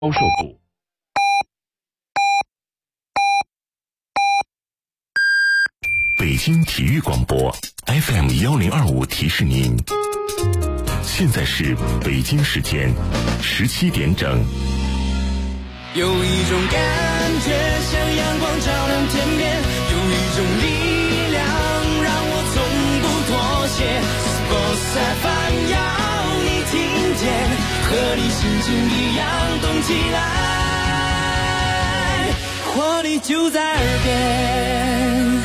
销售部。北京体育广播 FM1025提示您，现在是北京时间17点整。 有一种感觉像阳光照亮天边，有一种力量让我从不妥协。Sports FM 要你听见，和你心情一样动起来，活力就在耳边。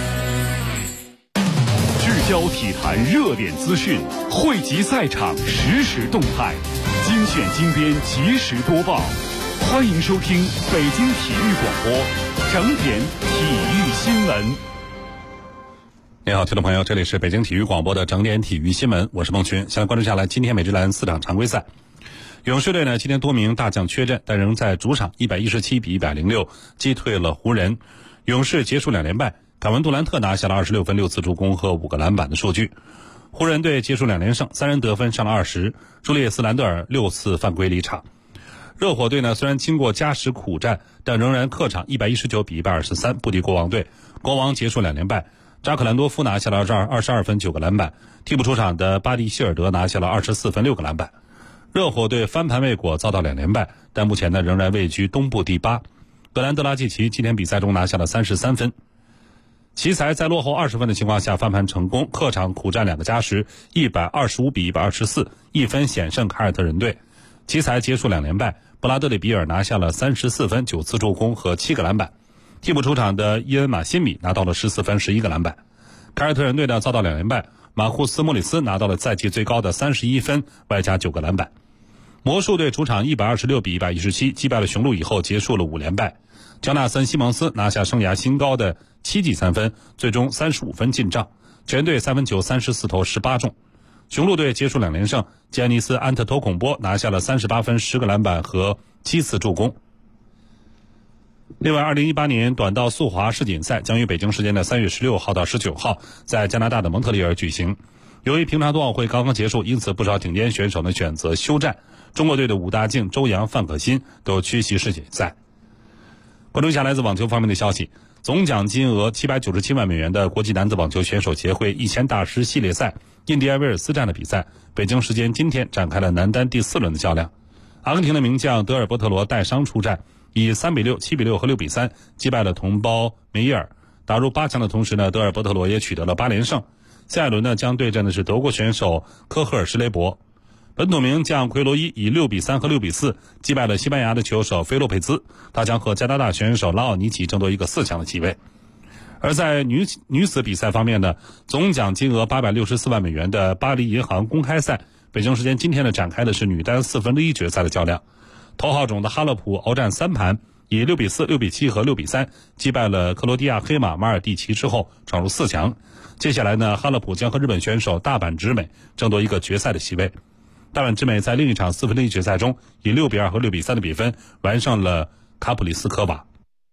聚焦体坛热点资讯，汇集赛场实时动态，精选精编及时播报。欢迎收听北京体育广播整点体育新闻。 你好，听众朋友，这里是北京体育广播的整点体育新闻，我是孟群。先来关注下来今天美职篮4场常规赛。勇士队呢，今天多名大将缺阵，但仍在主场117比106击退了湖人。勇士结束2连败，凯文杜兰特拿下了26分、6次助攻和5个篮板的数据。湖人队结束2连胜，3人得分上了20，朱利叶斯·兰德尔6次犯规离场。热火队呢，虽然经过加时苦战，但仍然客场119比123不敌国王队。国王结束2连败，扎克兰多夫拿下了22分、9个篮板，替补出场的巴蒂希尔德拿下了24分、6个篮板。热火队翻盘未果，遭到2连败，但目前呢仍然位居东部第8。格兰德拉季奇今天比赛中拿下了33分。奇才在落后20分的情况下翻盘成功，客场苦战2个加时，125比124，一分险胜凯尔特人队。奇才结束2连败，布拉德里比尔拿下了34分、9次助攻和7个篮板。替补出场的伊恩马辛米拿到了14分、11个篮板。凯尔特人队呢遭到2连败，马库斯莫里斯拿到了赛季最高的31分，外加9个篮板。魔术队主场126比117击败了雄鹿以后结束了5连败。乔纳森·西蒙斯拿下生涯新高的7记3分，最终35分进账，全队3分球34投18中。雄鹿队结束2连胜，吉安尼斯·安特托孔波拿下了38分、10个篮板和7次助攻。另外，2018年短道速滑世锦赛将于北京时间的3月16号到19号在加拿大的蒙特利尔举行。由于平昌冬奥会刚刚结束，因此不少顶尖选手呢选择休战。中国队的武大靖、周洋、范可新都缺席世锦赛。关注一下来自网球方面的消息，总奖金额797万美元的国际男子网球选手协会1000大师系列赛印第安威尔斯站的比赛，北京时间今天展开了男单第4轮的较量。阿根廷的名将德尔波特罗带伤出战，以3比6、7比6和6比3击败了同胞梅耶尔，打入8强的同时呢，德尔波特罗也取得了8连胜。下一轮呢将对阵的是德国选手科赫尔施雷伯。本土名将奎罗伊以6比3和6比4击败了西班牙的球手菲洛佩兹，他将和加拿大选手拉奥尼奇争夺一个4强的席位。而在女子比赛方面呢，总奖金额864万美元的巴黎银行公开赛，北京时间今天呢展开的是女单1/4决赛的较量。头号种的哈勒普鏖战3盘，以6比4、6比7和6比3击败了克罗地亚黑马马尔蒂奇之后闯入4强。接下来呢，哈勒普将和日本选手大阪直美争夺一个决赛的席位。大阪直美在另一场1/4决赛中以6比2和6比3的比分完胜了卡普里斯科娃。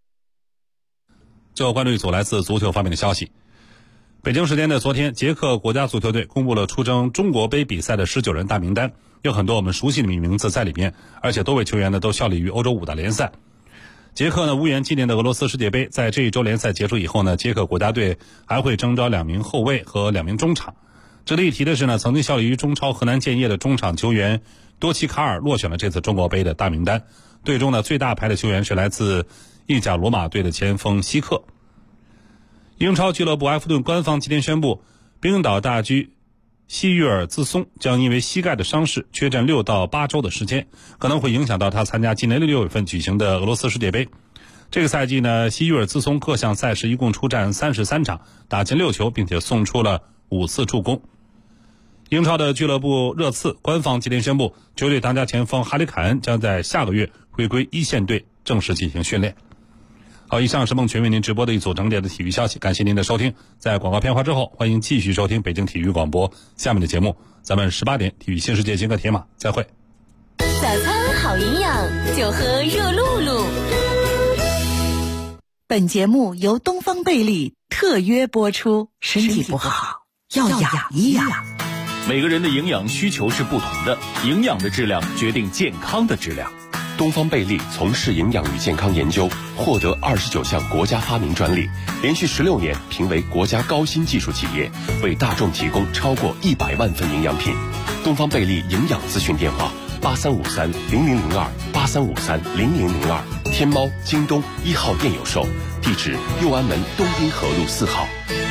最后关注一组来自足球方面的消息。北京时间的昨天，捷克国家足球队公布了出征中国杯比赛的19人大名单，有很多我们熟悉的名字在里面，而且多位球员呢都效力于欧洲5大联赛。捷克呢无缘今年的俄罗斯世界杯，在这一周联赛结束以后呢，捷克国家队还会征召2名后卫和2名中场。值得一提的是呢，曾经效力于中超河南建业的中场球员多奇卡尔落选了这次中国杯的大名单。队中呢最大牌的球员是来自意甲罗马队的前锋希克。英超俱乐部埃弗顿官方今天宣布，冰岛大狙希约尔兹松将因为膝盖的伤势缺阵6到8周的时间，可能会影响到他参加今年6月份举行的俄罗斯世界杯。这个赛季呢，希约尔兹松各项赛事一共出战33场，打进6球，并且送出了5次助攻。英超的俱乐部热刺官方今天宣布，球队当家前锋哈里凯恩将在下个月回归一线队正式进行训练。好，以上是孟群为您直播的一组整点的体育消息，感谢您的收听。在广告片花之后，欢迎继续收听北京体育广播下面的节目，咱们18点体育新世界金戈铁马再会。 早餐好营养，就喝热露露。本节目由东方贝利特约播出，身体不好要养一养。 每个人的营养需求是不同的，营养的质量决定健康的质量。 东方贝利从事营养与健康研究，获得29项国家发明专利，连续16年评为国家高新技术企业，为大众提供超过100万份营养品。东方贝利营养咨询电话83530002，83530002，天猫、京东1号店有售，地址右安门东滨河路4号。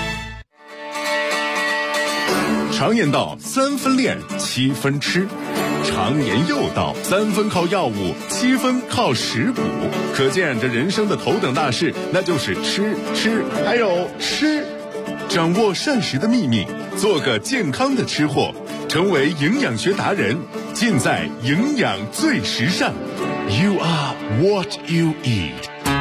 常言道3分练7分吃，常言又道3分靠药物7分靠食补，可见这人生的头等大事那就是吃还有吃。掌握膳食的秘密，做个健康的吃货，成为营养学达人，尽在营养最时尚。 You are what you eat。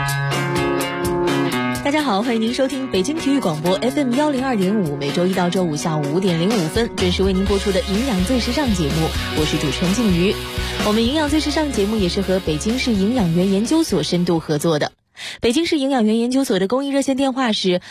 大家好，欢迎您收听北京体育广播 FM 102.5，每周一到周五下午5点05分准时为您播出的营养最时尚节目，我是主持人静瑜。我们营养最时尚节目也是和北京市营养员研究所深度合作的。北京市营养员研究所的公益热线电话是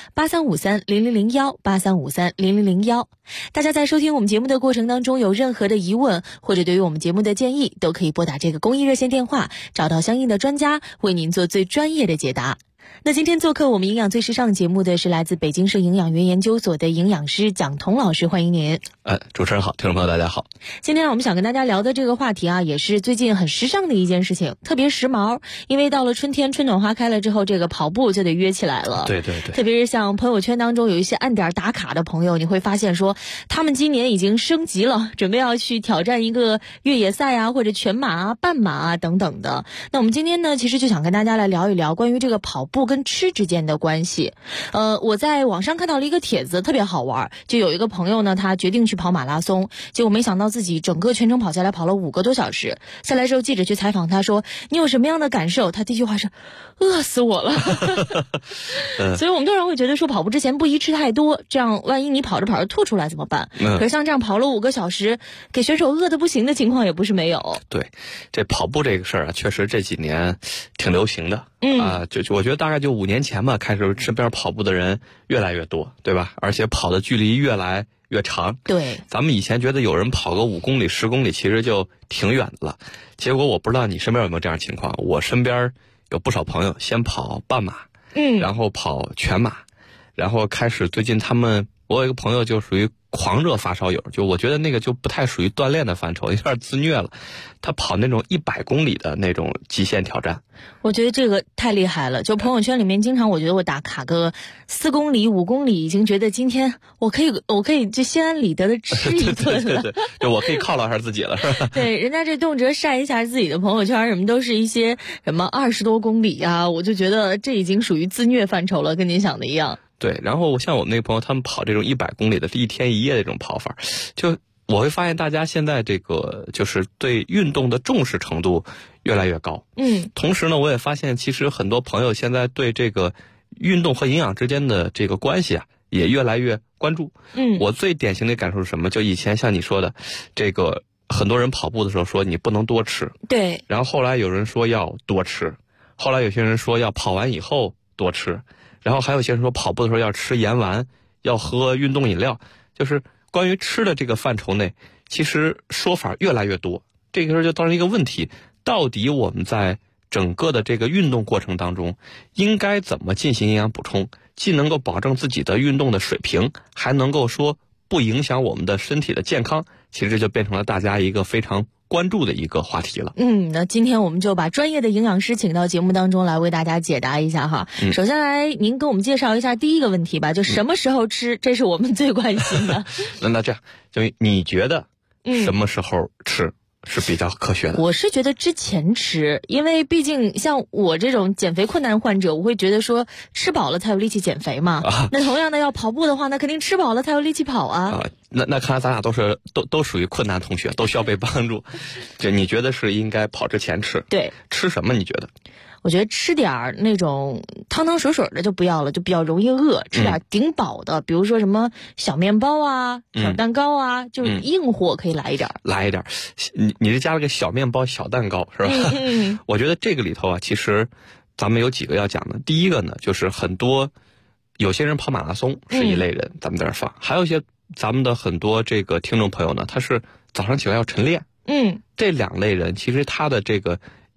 83530001，83530001。大家在收听我们节目的过程当中有任何的疑问或者对于我们节目的建议，都可以拨打这个公益热线电话，找到相应的专家为您做最专业的解答。那今天做客我们营养最时尚节目的是来自北京市营养员研究所的营养师蒋彤老师，欢迎您。 主持人好，听众朋友大家好。 今天我们想跟大家聊的这个话题啊，也是最近很时尚的一件事情，特别时髦。因为到了春天，春暖花开了之后，这个跑步就得约起来了。 对对对。 特别是像朋友圈当中有一些按点打卡的朋友，你会发现说，他们今年已经升级了，准备要去挑战一个越野赛啊，或者全马啊、半马啊等等的。那我们今天呢，其实就想跟大家来聊一聊关于这个跑步跟吃之间的关系。我在网上看到了一个帖子，特别好玩，就有一个朋友呢，他决定去跑马拉松，结果没想到自己整个全程跑下来跑了5个多小时。下来之后，记者去采访他说：“你有什么样的感受？”他第一句话是：“饿死我了。”所以我们通常会觉得说，跑步之前不宜吃太多，这样万一你跑着跑着吐出来怎么办？可是像这样跑了5个小时，给选手饿得不行的情况也不是没有。 对，这跑步这个事儿啊，确实这几年挺流行的。就我觉得大概就5年前吧，开始身边跑步的人越来越多，对吧？而且跑的距离越来越长。 对， 咱们以前觉得有人跑个5公里、10公里，其实就挺远的了。结果我不知道你身边有没有这样的情况，我身边有不少朋友先跑半马，然后跑全马，然后开始最近我有一个朋友就属于狂热发烧友，就我觉得那个就不太属于锻炼的范畴，有点自虐了。他跑那种100公里的那种极限挑战， 我觉得这个太厉害了。就朋友圈里面经常，我觉得我打卡个4公里、5公里，已经觉得今天我可以就心安理得的吃一顿了。 对，就我可以犒劳一下自己了，是吧？ 对，人家这动辄晒一下自己的朋友圈，什么都是一些什么20多公里啊，我就觉得这已经属于自虐范畴了，跟您想的一样。 对，然后像我们那个朋友，他们跑这种100公里的1天1夜的这种跑法，就我会发现大家现在这个就是对运动的重视程度越来越高。同时呢，我也发现其实很多朋友现在对这个运动和营养之间的这个关系啊，也越来越关注。我最典型的感受是什么？就以前像你说的，这个很多人跑步的时候说你不能多吃， 对， 然后后来有人说要多吃，后来有些人说要跑完以后多吃。然后还有些人说跑步的时候要吃盐丸，要喝运动饮料，就是关于吃的这个范畴内，其实说法越来越多。这个时候就造成一个问题，到底我们在整个的这个运动过程当中，应该怎么进行营养补充，既能够保证自己的运动的水平，还能够说不影响我们的身体的健康，其实就变成了大家一个非常关注的一个话题了。 那今天我们就把专业的营养师请到节目当中来为大家解答一下哈。首先来您给我们介绍一下第一个问题吧，就什么时候吃，这是我们最关心的。 那这样，就你觉得什么时候吃是比较科学的？ 我是觉得之前吃，因为毕竟像我这种减肥困难患者，我会觉得说吃饱了才有力气减肥嘛。那同样的要跑步的话，那肯定吃饱了才有力气跑啊。 那看来咱俩都属于困难同学，都需要被帮助。就你觉得是应该跑之前吃？ 对， 吃什么你觉得？ 我觉得吃点那种汤汤水水的就不要了，就比较容易饿。吃点顶饱的，比如说什么小面包啊、小蛋糕啊，就是硬货可以来一点。 你这加了个小面包、小蛋糕是吧？我觉得这个里头啊，其实咱们有几个要讲的。第一个呢，就是有些人跑马拉松是一类人，咱们在这放；还有一些咱们的很多这个听众朋友呢，他是早上起来要晨练。这2类人其实他的这个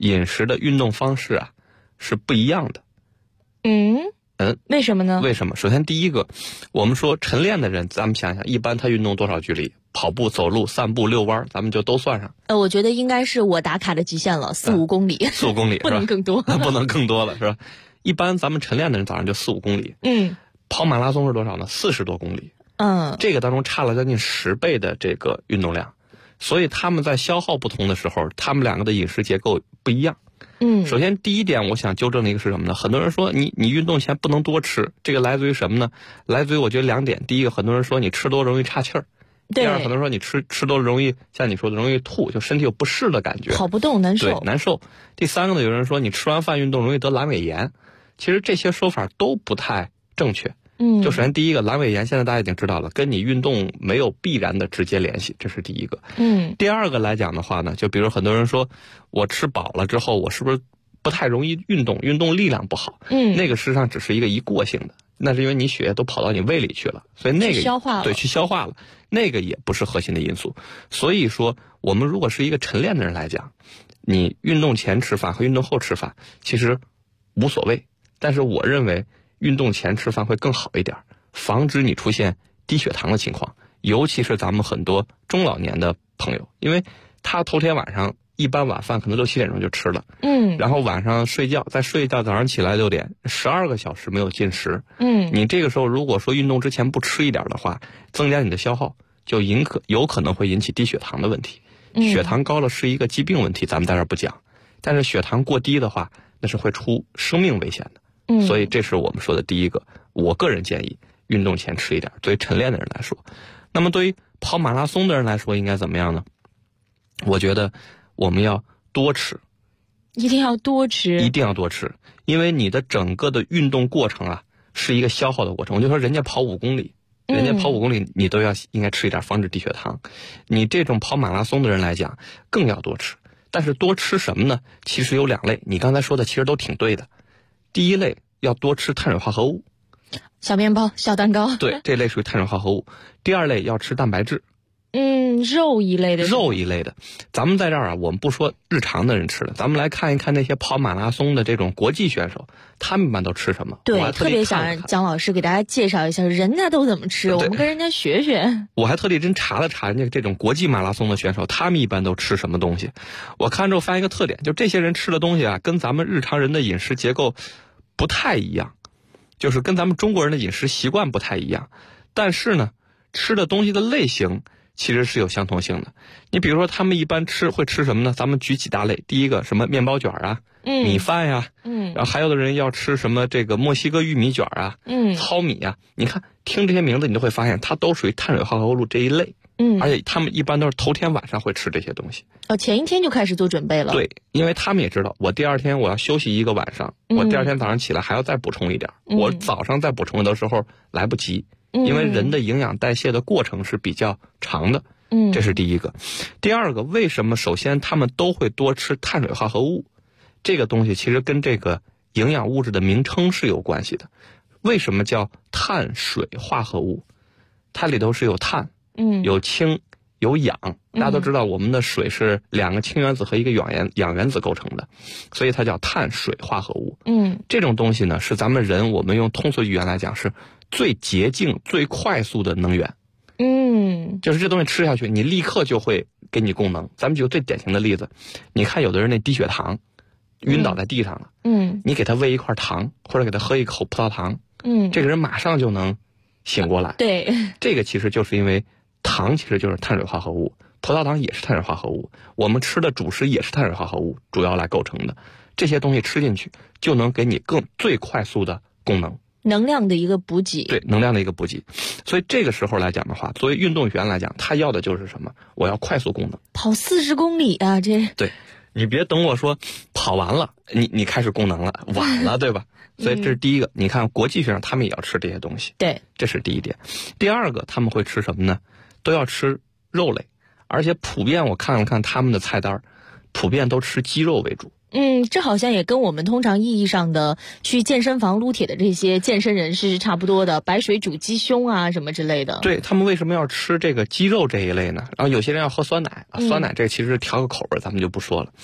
饮食的运动方式啊是不一样的。 为什么呢？ 为什么？首先第一个，我们说晨练的人，咱们想想，一般他运动多少距离？跑步、走路、散步、遛弯，咱们就都算上。 我觉得应该是我打卡的极限了，4-5公里。 4-5公里不能更多。 不能更多了，是吧？一般咱们晨练的人早上就4-5公里。跑马拉松是多少呢？40多公里。这个当中差了将近10倍的这个运动量，所以他们在消耗不同的时候，他们两个的饮食结构不一样。首先第一点我想纠正的一个是什么呢？很多人说你运动前不能多吃，这个来自于什么呢？来自于我觉得2点。第一个，很多人说你吃多容易岔气儿。第二，很多人说你吃多容易，像你说的容易吐，就身体有不适的感觉， 跑不动难受。 对，难受。第三个呢，有人说你吃完饭运动容易得阑尾炎，其实这些说法都不太正确。就首先第一个，阑尾炎现在大家已经知道了，跟你运动没有必然的直接联系，这是第一个。第二个来讲的话呢，就比如很多人说我吃饱了之后，我是不是不太容易运动力量不好？那个实际上只是一过性的，那是因为你血液都跑到你胃里去了，所以那个消化了， 对，去消化了，那个也不是核心的因素。所以说，我们如果是一个晨练的人来讲，你运动前吃饭和运动后吃饭其实无所谓，但是我认为运动前吃饭会更好一点，防止你出现低血糖的情况，尤其是咱们很多中老年的朋友，因为他头天晚上一般晚饭可能6-7点钟就吃了，然后晚上睡觉，再睡一觉，早上起来6点，12个小时没有进食，你这个时候如果说运动之前不吃一点的话，增加你的消耗，就有可能会引起低血糖的问题。血糖高了是一个疾病问题，咱们在这儿不讲，但是血糖过低的话，那是会出生命危险的。所以这是我们说的第一个，我个人建议运动前吃一点，对于晨练的人来说。那么对于跑马拉松的人来说应该怎么样呢？我觉得我们要多吃， 一定要多吃， 因为你的整个的运动过程啊是一个消耗的过程。我就说人家跑5公里，你都应该吃一点，防止低血糖。你这种跑马拉松的人来讲更要多吃，但是多吃什么呢？其实有2类，你刚才说的其实都挺对的。第一类要多吃碳水化合物， 小面包、小蛋糕， 对，这类属于碳水化合物。第二类要吃蛋白质， 肉一类的。 咱们在这儿啊，我们不说日常的人吃的，咱们来看一看那些跑马拉松的这种国际选手，他们一般都吃什么？ 对，特别想让姜老师给大家介绍一下人家都怎么吃，我们跟人家学学。 我还特地真查了查人家这种国际马拉松的选手，他们一般都吃什么东西。我看之后发现一个特点，就这些人吃的东西啊，跟咱们日常人的饮食结构不太一样，就是跟咱们中国人的饮食习惯不太一样，但是呢，吃的东西的类型其实是有相同性的。你比如说他们一般会吃什么呢？咱们举几大类。第一个什么面包卷啊，米饭呀，然后还有的人要吃什么这个墨西哥玉米卷啊，糙米啊，你看听这些名字你都会发现它都属于碳水化合物这一类。而且他们一般都是头天晚上会吃这些东西， 前一天就开始做准备了。 对，因为他们也知道我第二天我要休息一个晚上，我第二天早上起来还要再补充一点，我早上再补充的时候来不及，因为人的营养代谢的过程是比较长的。这是第一个。第二个，为什么首先他们都会多吃碳水化合物？这个东西其实跟这个营养物质的名称是有关系的。为什么叫碳水化合物？它里头是有碳，有氢有氧。大家都知道我们的水是2个氢原子和1个氧原子构成的，所以它叫碳水化合物。这种东西呢是咱们人，我们用通俗语言来讲是最洁净最快速的能源。就是这东西吃下去你立刻就会给你供能。咱们举个最典型的例子，你看有的人那低血糖晕倒在地上了，你给他喂一块糖或者给他喝一口葡萄糖，这个人马上就能醒过来。 对， 这个其实就是因为糖其实就是碳水化合物，葡萄糖也是碳水化合物，我们吃的主食也是碳水化合物主要来构成的。这些东西吃进去就能给你最快速的供能， 能量的一个补给。 对，能量的一个补给。所以这个时候来讲的话，作为运动员来讲，他要的就是什么？我要快速供能。 跑40公里啊，这对，你别等我说跑完了，你开始供能了，晚了，对吧？所以这是第一个。你看国际选手他们也要吃这些东西， 对， 这是第一点。第二个，他们会吃什么呢？都要吃肉类，而且普遍我看了看他们的菜单，普遍都吃鸡肉为主。 这好像也跟我们通常意义上的去健身房撸铁的这些健身人士是差不多的，白水煮鸡胸啊什么之类的。 对，他们为什么要吃这个鸡肉这一类呢？然后有些人要喝酸奶，酸奶这个其实调个口味咱们就不说了。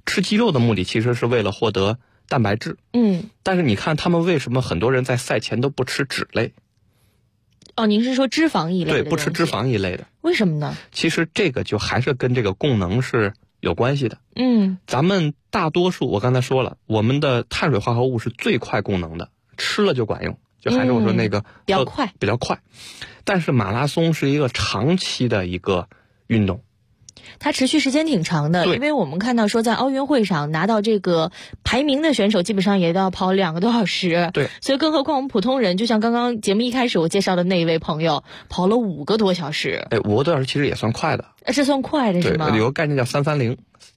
吃鸡肉的目的其实是为了获得蛋白质。但是你看他们为什么很多人在赛前都不吃脂类？ 哦，您是说脂肪一类的？ 对，不吃脂肪一类的。 为什么呢？ 其实这个就还是跟这个供能是有关系的。咱们大多数我刚才说了，我们的碳水化合物是最快供能的，吃了就管用。就还是我说那个比较快， 比较快。但是马拉松是一个长期的一个运动， 它持续时间挺长的，因为我们看到说在奥运会上拿到这个排名的选手基本上也都要跑2个多小时。 对， 所以更何况我们普通人，就像刚刚节目一开始我介绍的那一位朋友，跑了5个多小时。 5个多小时其实也算快的。 是算快的是吗？ 对，有个概念叫330。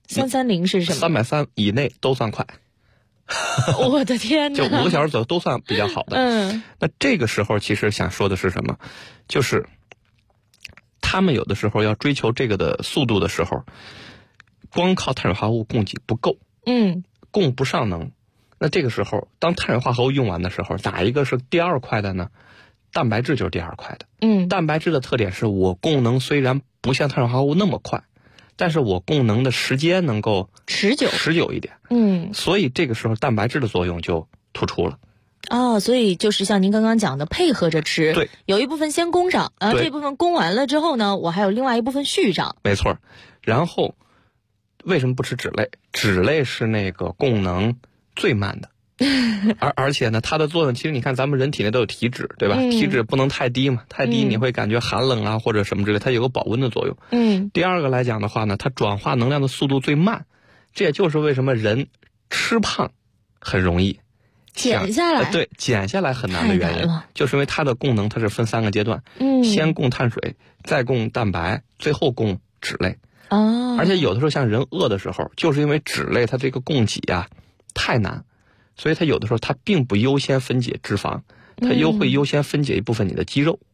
330是什么 ？330以内都算快。 我的天哪！ 就5个小时左右都算比较好的。那这个时候其实想说的是什么？就是他们有的时候要追求这个的速度的时候，光靠碳水化合物供给不够，供不上能。那这个时候，当碳水化合物用完的时候，哪一个是第2快的呢？蛋白质就是第2快的。蛋白质的特点是我供能虽然不像碳水化合物那么快，但是我供能的时间能够持久一点。所以这个时候蛋白质的作用就突出了。 所以就是像您刚刚讲的，配合着吃。 对， 有一部分先供上，这部分供完了之后呢，我还有另外一部分续上。 没错。然后为什么不吃脂类？脂类是那个供能最慢的。而且呢，它的作用其实你看咱们人体内都有体脂，对吧？体脂不能太低嘛，太低你会感觉寒冷啊或者什么之类，它有个保温的作用。第2个来讲的话呢，它转化能量的速度最慢，这也就是为什么人吃胖很容易减下来。 对，减下来很难的原因，就是因为它的供能它是分3个阶段。先供碳水，再供蛋白，最后供脂类。而且有的时候像人饿的时候，就是因为脂类它这个供给啊太难，所以它有的时候它并不优先分解脂肪，它会优先分解一部分你的肌肉。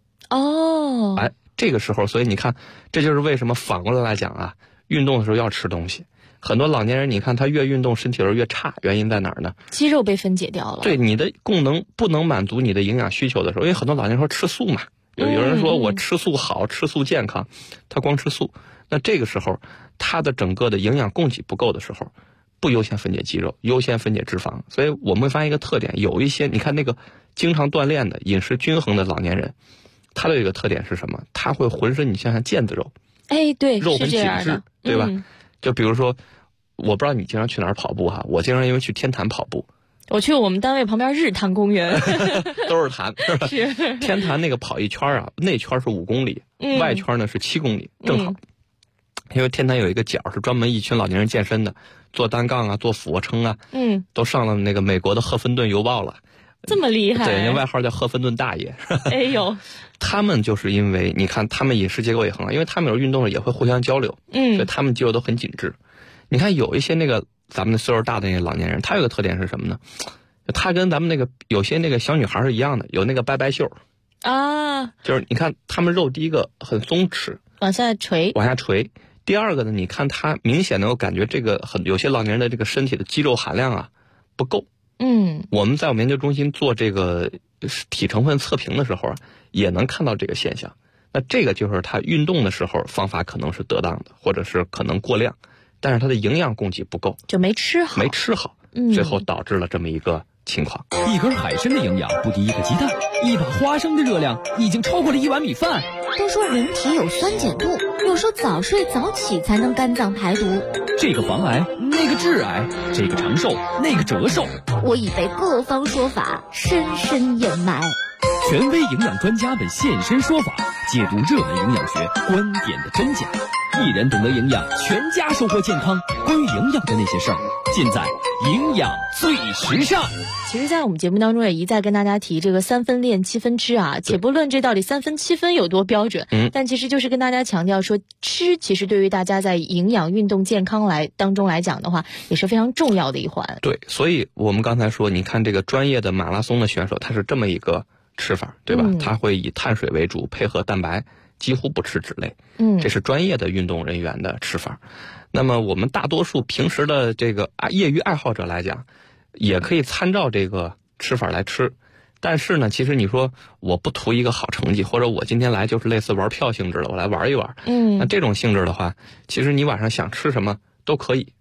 这个时候，所以你看，这就是为什么反过来讲啊，运动的时候要吃东西。很多老年人，你看他越运动身体越差，原因在哪儿呢？ 肌肉被分解掉了。 对，你的供能不能满足你的营养需求的时候，因为很多老年人说吃素嘛，有人说我吃素好，吃素健康，他光吃素，那这个时候他的整个的营养供给不够的时候，不优先分解肌肉，优先分解脂肪。所以我们会发现一个特点，有一些你看那个经常锻炼的、饮食均衡的老年人，他的一个特点是什么？他会浑身你像腱子肉， 对， 肉很紧致，对吧？就比如说，我不知道你经常去哪儿跑步哈，我经常因为去天坛跑步。 我去我们单位旁边日坛公园。 都是坛，是吧？ 是。 天坛那个跑一圈啊，内圈是5公里，外圈呢是7公里，正好。因为天坛有一个角是专门一群老年人健身的，做单杠啊，做俯卧撑啊，都上了那个美国的赫芬顿邮报了。 这么厉害？ 对，那外号叫赫芬顿大爷。 哎呦， 他们就是因为你看他们饮食结构也很好，因为他们有运动也会互相交流，所以他们肌肉都很紧致。你看有一些那个咱们的岁数大的那些老年人，他有个特点是什么呢？他跟咱们那个有些那个小女孩是一样的，有那个拜拜袖啊，就是你看他们肉第一个很松弛， 往下垂。 第2个呢，你看他明显能够感觉这个有些老年人的这个身体的肌肉含量啊不够。我们在我们研究中心做这个体成分测评的时候啊，也能看到这个现象。那这个就是他运动的时候方法可能是得当的，或者是可能过量，但是他的营养供给不够， 就没吃好， 最后导致了这么一个情况。 一根海参的营养不敌一个鸡蛋，一把花生的热量已经超过了1碗米饭。 都说人体有酸碱度，有时候早睡早起才能肝脏排毒。 这个防癌，那个致癌，这个长寿，那个折寿。 我已被各方说法深深掩埋。 权威营养专家们现身说法，解读热门营养学观点的真假。一人懂得营养，全家收获健康。关于营养的那些事儿，尽在营养最时尚。 其实在我们节目当中也一再跟大家提这个3分练7分吃啊，且不论这到底3分7分有多标准，但其实就是跟大家强调说，吃其实对于大家在营养运动健康当中来讲的话，也是非常重要的一环。 对，所以我们刚才说，你看这个专业的马拉松的选手，他是这么一个吃法，对吧？他会以碳水为主，配合蛋白，几乎不吃脂类。这是专业的运动人员的吃法。那么我们大多数平时的这个业余爱好者来讲，也可以参照这个吃法来吃。但是呢，其实你说我不图一个好成绩，或者我今天来就是类似玩票性质的，我来玩一玩。那这种性质的话，其实你晚上想吃什么都可以，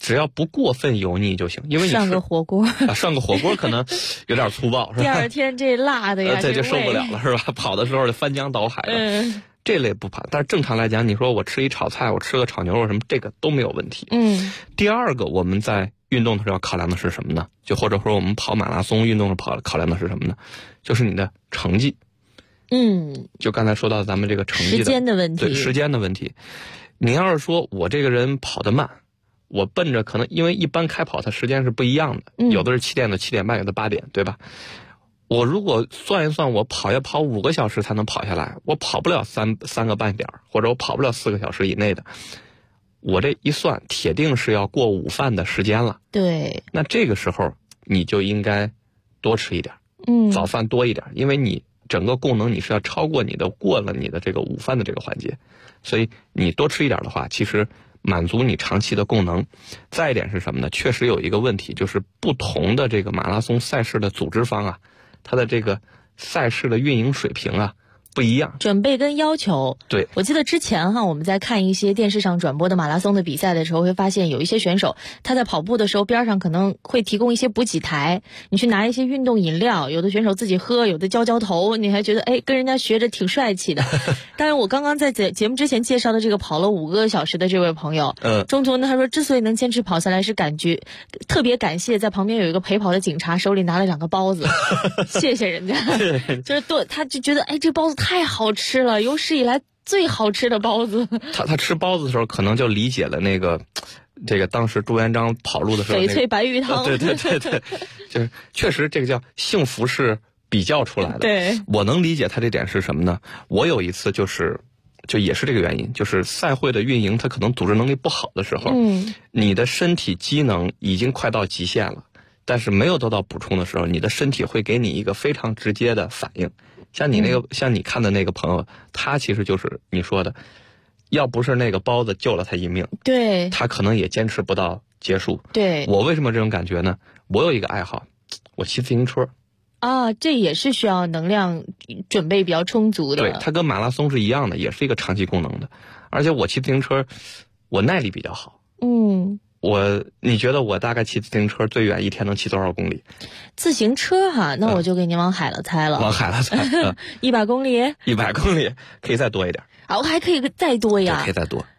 只要不过分油腻就行，因为你涮个火锅涮个火锅可能有点粗暴，是吧？ 第二天这辣的呀， 这就受不了了，是吧？跑的时候就翻江倒海的。这类不怕，但是正常来讲，你说我吃一炒菜，我吃个炒牛肉什么，这个都没有问题。第二个，我们在运动的时候要考量的是什么呢？就或者说我们跑马拉松运动考量的是什么呢？就是你的成绩。就刚才说到咱们这个成绩的时间的问题。 对，时间的问题。你要是说我这个人跑得慢，我奔着可能因为一般开跑它时间是不一样的，有的是7点的7点半，有的8点，对吧？我如果算一算，我要跑5个小时才能跑下来，我跑不了3个半点，或者我跑不了4个小时以内的，我这一算，铁定是要过午饭的时间了。 对。 那这个时候你就应该多吃一点，早饭多一点，因为你整个功能你是要超过过了你的这个午饭的这个环节，所以你多吃一点的话，其实满足你长期的功能。再一点是什么呢？确实有一个问题，就是不同的这个马拉松赛事的组织方啊，它的这个赛事的运营水平啊不一样， 准备跟要求。 对， 我记得之前我们在看一些电视上转播的马拉松的比赛的时候，会发现有一些选手他在跑步的时候边上可能会提供一些补给台，你去拿一些运动饮料，有的选手自己喝，有的浇头，你还觉得跟人家学着挺帅气的。但是我刚刚在节目之前介绍的这个跑了5个小时的这位朋友，中途呢他说之所以能坚持跑下来，是特别感谢在旁边有一个陪跑的警察，手里拿了2个包子，谢谢人家。就是他就觉得这包子太好吃了，有史以来最好吃的包子。 他吃包子的时候，可能就理解了这个当时朱元璋跑路的时候翡翠白玉汤。 对，就是确实这个叫幸福是比较出来的。 对， 我能理解他这点是什么呢？我有一次就也是这个原因，就是赛会的运营它可能组织能力不好的时候，你的身体机能已经快到极限了，但是没有得到补充的时候，你的身体会给你一个非常直接的反应。像你看的那个朋友，他其实就是你说的，要不是那个包子救了他一命， 对， 他可能也坚持不到结束。 对， 我为什么这种感觉呢？我有一个爱好，我骑自行车。 这也是需要能量准备比较充足的。 对，它跟马拉松是一样的，也是一个长期功能的。而且我骑自行车，我耐力比较好。你觉得我大概骑自行车最远一天能骑多少公里？ 自行车那我就给你往海了猜了。 往海了猜 ，100公里 ？100公里可以再多一点。 我还可以再多呀？ 可以再多。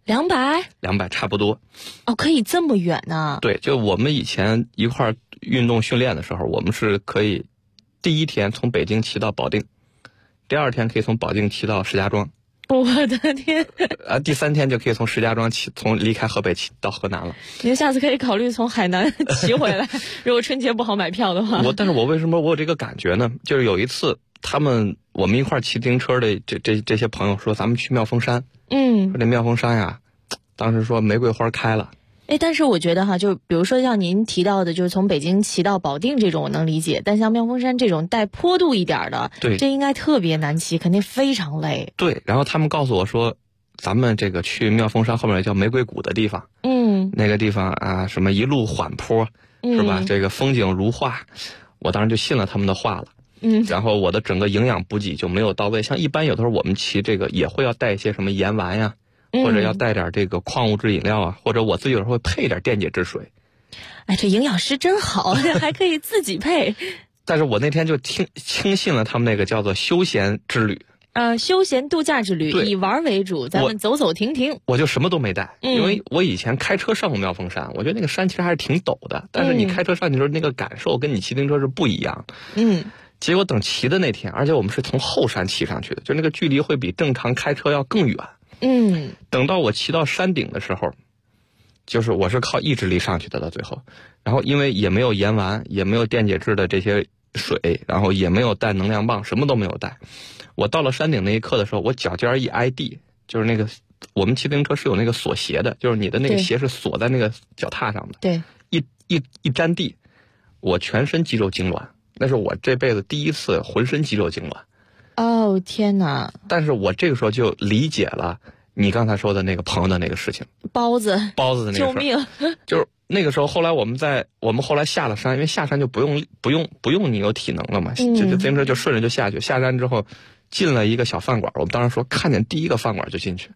200 差不多。 可以这么远呢？ 对，就我们以前一块儿运动训练的时候，我们是可以第一天从北京骑到保定，第2天可以从保定骑到石家庄。 我的天！ 第3天就可以从石家庄离开河北骑到河南了。 您下次可以考虑从海南骑回来，如果春节不好买票的话。 但是我为什么我有这个感觉呢？就是有一次我们一块骑自行车的这些朋友说，咱们去妙峰山。说这妙峰山呀，当时说玫瑰花开了。 但是我觉得就比如说像您提到的，就是从北京骑到保定这种我能理解，但像妙峰山这种带坡度一点的， 对， 这应该特别难骑，肯定非常累。 对，然后他们告诉我说，咱们这个去妙峰山后面叫玫瑰谷的地方，那个地方什么一路缓坡，是吧？这个风景如画，我当时就信了他们的话了。然后我的整个营养补给就没有到位，像一般有的时候我们骑这个也会要带一些什么盐丸呀。或者要带点这个矿物质饮料啊，或者我自己有时候会配点电解质水。 这营养师真好，还可以自己配。 但是我那天就轻信了他们那个叫做休闲之旅。 休闲度假之旅，以玩为主，咱们走走停停。 我就什么都没带，因为我以前开车上过妙峰山，我觉得那个山其实还是挺陡的，但是你开车上去的时候那个感受跟你骑自行车是不一样的。结果等骑的那天，而且我们是从后山骑上去的，就那个距离会比正常开车要更远。等到我骑到山顶的时候，就是我是靠意志力上去的到最后，然后因为也没有盐丸，也没有电解质的这些水，然后也没有带能量棒，什么都没有带。我到了山顶那一刻的时候，我脚尖一挨地，就是那个我们骑自行车是有那个锁鞋的，就是你的那个鞋是锁在那个脚踏上的。 对， 一沾地，我全身肌肉痉挛，那是我这辈子第一次浑身肌肉痉挛。 天哪！ 但是我这个时候就理解了你刚才说的那个朋友的那个事情，包子的那个事， 救命！ 就是那个时候，后来我们后来下了山，因为下山就不用你有体能了嘛，这自行车就顺着就下去。下山之后，进了一个小饭馆，我们当时说看见第一个饭馆就进去。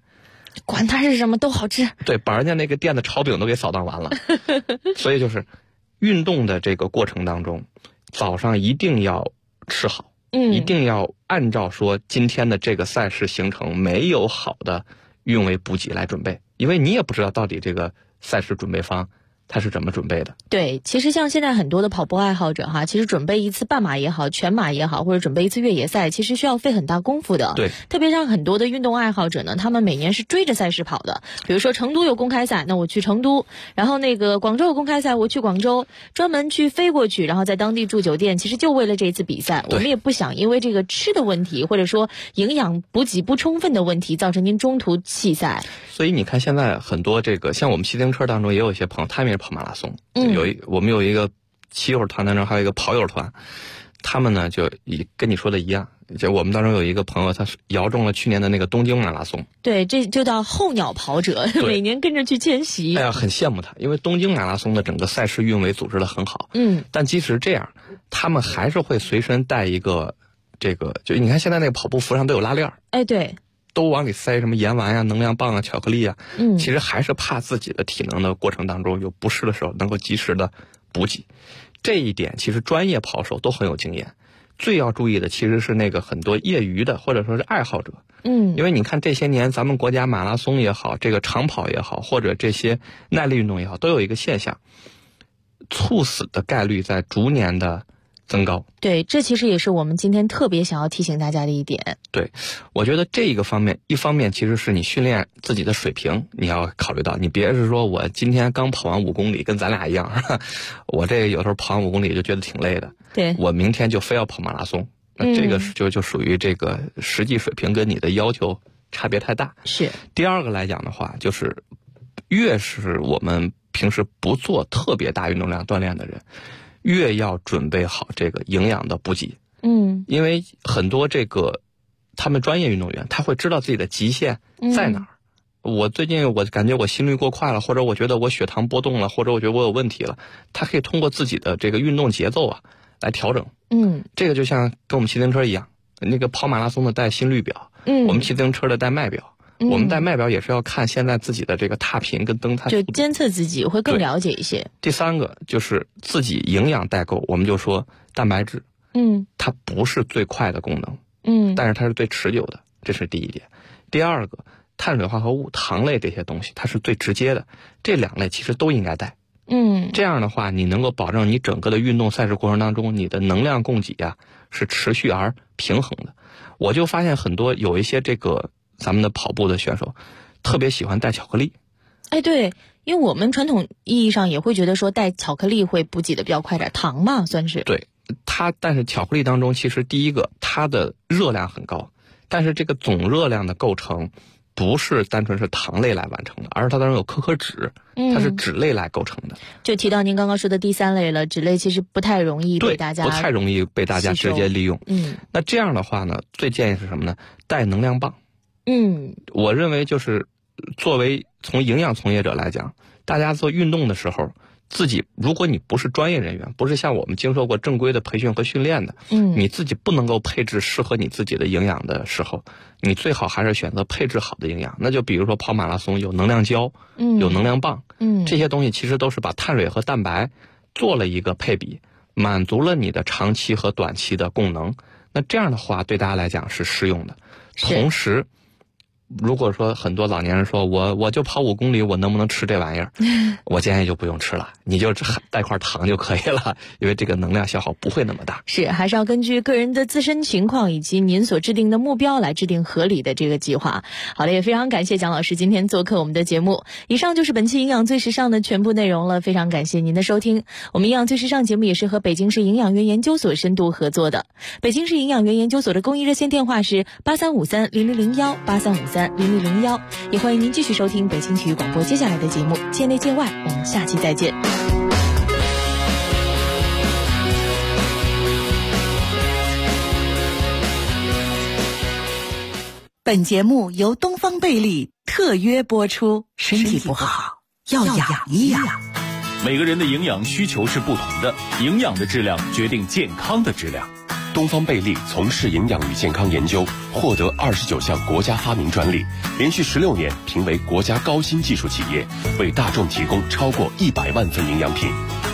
管它是什么都好吃。 对，把人家那个店的炒饼都给扫荡完了。所以就是运动的这个过程当中，早上一定要吃好，一定要按照说今天的这个赛事行程没有好的运维补给来准备，因为你也不知道到底这个赛事准备方他是怎么准备的。 对，其实像现在很多的跑步爱好者哈，其实准备一次半马也好，全马也好，或者准备一次越野赛，其实需要费很大功夫的。 对， 特别像很多的运动爱好者呢，他们每年是追着赛事跑的。比如说成都有公开赛，那我去成都；然后那个广州有公开赛，我去广州，专门去飞过去，然后在当地住酒店，其实就为了这次比赛。我们也不想因为这个吃的问题，或者说营养补给不充分的问题，造成您中途弃赛。 所以你看，现在很多这个像我们骑自行车当中也有一些朋友，他们也是跑马拉松。我们有一个骑友团当中还有一个跑友团，他们呢就跟你说的一样，就我们当中有一个朋友，他摇中了去年的那个东京马拉松。 对，这就叫候鸟跑者，每年跟着去迁徙。 哎呀，很羡慕他，因为东京马拉松的整个赛事运维组织的很好。但即使这样，他们还是会随身带一个这个，就你看现在那个跑步服上都有拉链。 哎，对。 都往里塞什么盐丸呀、能量棒啊、巧克力啊，其实还是怕自己的体能的过程当中有不适的时候能够及时的补给。这一点其实专业跑手都很有经验。最要注意的其实是那个很多业余的或者说是爱好者。因为你看这些年咱们国家马拉松也好，这个长跑也好，或者这些耐力运动也好，都有一个现象，猝死的概率在逐年的增高。 对，这其实也是我们今天特别想要提醒大家的一点。 对，我觉得这个方面，一方面其实是你训练自己的水平，你要考虑到，你别是说我今天刚跑完5公里，跟咱俩一样，我这个有时候跑完5公里就觉得挺累的， 对， 我明天就非要跑马拉松，那这个就属于这个实际水平跟你的要求差别太大。 是。 第二个来讲的话，就是越是我们平时不做特别大运动量锻炼的人，越要准备好这个营养的补给。因为很多这个他们专业运动员，他会知道自己的极限在哪儿。我最近我感觉我心率过快了，或者我觉得我血糖波动了，或者我觉得我有问题了，他可以通过自己的这个运动节奏啊来调整。这个就像跟我们骑自行车一样，那个跑马拉松的带心率表，我们骑自行车的带脉表。我们带脉表也是要看现在自己的这个踏频跟蹬踏速度， 就监测自己会更了解一些。 第三个就是自己营养带够，我们就说蛋白质，它不是最快的功能，但是它是最持久的，这是第一点。第二个，碳水化合物、糖类这些东西，它是最直接的，这2类其实都应该带。这样的话，你能够保证你整个的运动赛事过程当中，你的能量供给啊是持续而平衡的。我就发现很多有一些这个咱们的跑步的选手特别喜欢带巧克力。 哎，对，因为我们传统意义上也会觉得说带巧克力会补给的比较快点，糖嘛算是。 对，但是巧克力当中其实第一个它的热量很高，但是这个总热量的构成不是单纯是糖类来完成的，而是它当中有可可脂，它是脂类来构成的。 就提到您刚刚说的第3类了，脂类其实不太容易被大家不太容易被大家直接利用。那这样的话呢，最建议是什么呢？带能量棒。我认为就是作为从营养从业者来讲，大家做运动的时候，自己如果你不是专业人员，不是像我们经受过正规的培训和训练的，你自己不能够配置适合你自己的营养的时候，你最好还是选择配置好的营养。那就比如说跑马拉松有能量胶，有能量棒，这些东西其实都是把碳水和蛋白做了一个配比，满足了你的长期和短期的供能。那这样的话对大家来讲是适用的。同时如果说很多老年人说我就跑5公里，我能不能吃这玩意儿？我建议就不用吃了，你就带块糖就可以了，因为这个能量消耗不会那么大。 是，还是要根据个人的自身情况以及您所制定的目标来制定合理的这个计划。好的，也非常感谢蒋老师今天做客我们的节目。以上就是本期营养最时尚的全部内容了，非常感谢您的收听。我们营养最时尚节目也是和北京市营养院研究所深度合作的。北京市营养院研究所的公益热线电话是83530001 83530001，也欢迎您继续收听北京体育广播接下来的节目，界内界外，我们下期再见。 本节目由东方贝利特约播出，身体不好要养一养。 每个人的营养需求是不同的，营养的质量决定健康的质量。 东方贝利从事营养与健康研究，获得29项国家发明专利，连续16年评为国家高新技术企业，为大众提供超过100万份营养品。